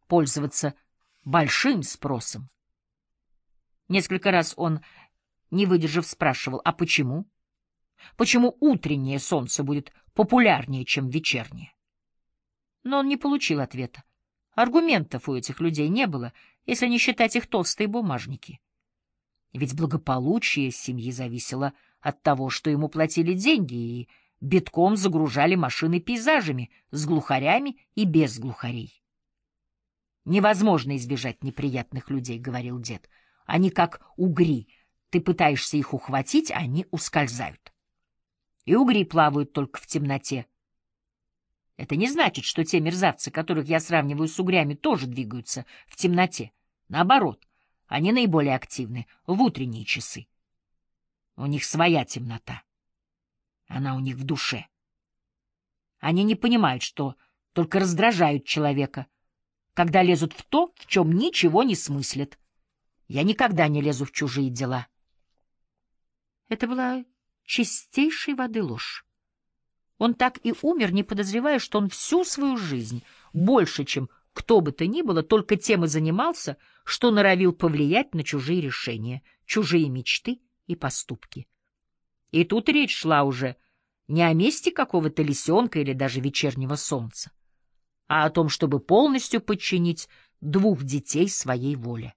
пользоваться большим спросом. Несколько раз он, не выдержав, спрашивал: а почему? Почему утреннее солнце будет популярнее, чем вечернее? Но он не получил ответа. Аргументов у этих людей не было, если не считать их толстые бумажники. Ведь благополучие семьи зависело от того, что ему платили деньги, и битком загружали машины пейзажами с глухарями и без глухарей. «Невозможно избежать неприятных людей», — говорил дед. «Они как угри. Ты пытаешься их ухватить, а они ускользают. И угри плавают только в темноте. Это не значит, что те мерзавцы, которых я сравниваю с угрями, тоже двигаются в темноте. Наоборот, они наиболее активны в утренние часы. У них своя темнота. Она у них в душе. Они не понимают, что только раздражают человека, когда лезут в то, в чем ничего не смыслят. Я никогда не лезу в чужие дела». Это была чистейшей воды ложь. Он так и умер, не подозревая, что он всю свою жизнь, больше, чем кто бы то ни было, только тем и занимался, что норовил повлиять на чужие решения, чужие мечты и поступки. И тут речь шла уже не о месте какого-то лисенка или даже вечернего солнца, а о том, чтобы полностью подчинить двух детей своей воле.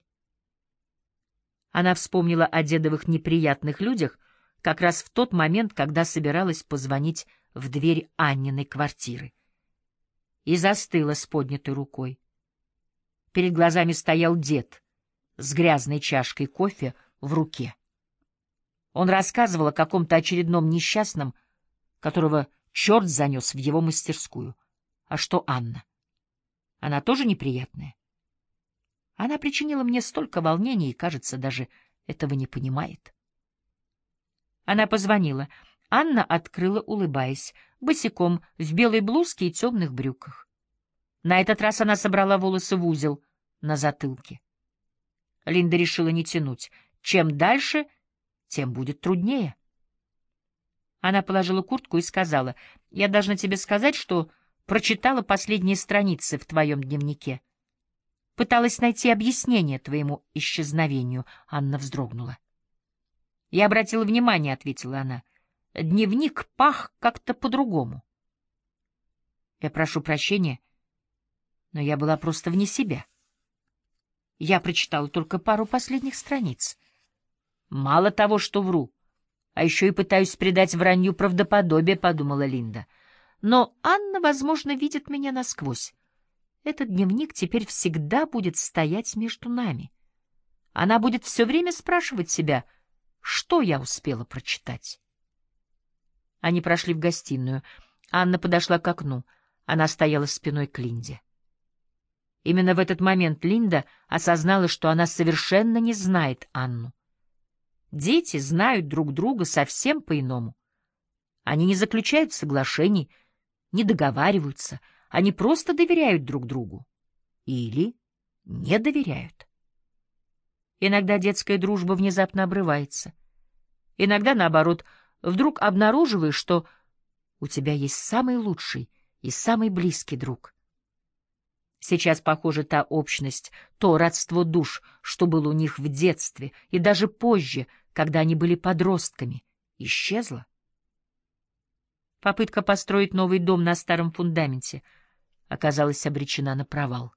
Она вспомнила о дедовых неприятных людях как раз в тот момент, когда собиралась позвонить в дверь Анниной квартиры. И застыла с поднятой рукой. Перед глазами стоял дед с грязной чашкой кофе в руке. Он рассказывал о каком-то очередном несчастном, которого черт занес в его мастерскую. А что Анна? Она тоже неприятная? Она причинила мне столько волнений и, кажется, даже этого не понимает. Она позвонила. Анна открыла, улыбаясь, босиком, в белой блузке и темных брюках. На этот раз она собрала волосы в узел на затылке. Линда решила не тянуть. Чем дальше, тем будет труднее. Она положила куртку и сказала: «Я должна тебе сказать, что прочитала последние страницы в твоем дневнике. Пыталась найти объяснение твоему исчезновению». Анна вздрогнула. «Я обратила внимание», — ответила она. «Дневник пах как-то по-другому». «Я прошу прощения, но я была просто вне себя. Я прочитала только пару последних страниц. Мало того, что вру, а еще и пытаюсь придать вранью правдоподобие», — подумала Линда. «Но Анна, возможно, видит меня насквозь. Этот дневник теперь всегда будет стоять между нами. Она будет все время спрашивать себя, что я успела прочитать». Они прошли в гостиную. Анна подошла к окну. Она стояла спиной к Линде. Именно в этот момент Линда осознала, что она совершенно не знает Анну. Дети знают друг друга совсем по-иному. Они не заключают соглашений, не договариваются, они просто доверяют друг другу. Или не доверяют. Иногда детская дружба внезапно обрывается. Иногда, наоборот, вдруг обнаруживаешь, что у тебя есть самый лучший и самый близкий друг. Сейчас, похоже, та общность, то родство душ, что было у них в детстве и даже позже, когда они были подростками, исчезло. Попытка построить новый дом на старом фундаменте оказалась обречена на провал.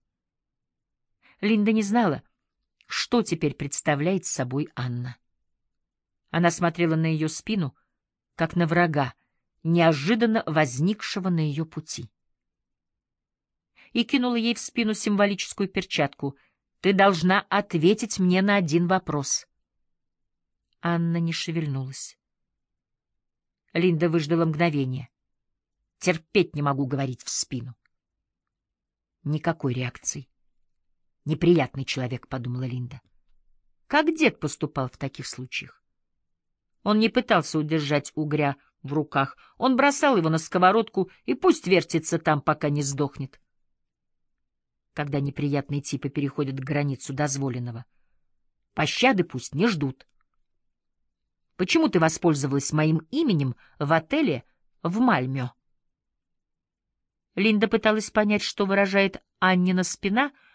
Линда не знала, что теперь представляет собой Анна. Она смотрела на ее спину, как на врага, неожиданно возникшего на ее пути. И кинула ей в спину символическую перчатку. «Ты должна ответить мне на один вопрос». Анна не шевельнулась. Линда выждала мгновение. «Терпеть не могу говорить в спину». Никакой реакции. «Неприятный человек», — подумала Линда. Как дед поступал в таких случаях? Он не пытался удержать угря в руках. Он бросал его на сковородку, и пусть вертится там, пока не сдохнет. Когда неприятные типы переходят границу дозволенного, пощады пусть не ждут. Почему ты воспользовалась моим именем в отеле в Мальмё? Линда пыталась понять, что выражает Аннина спина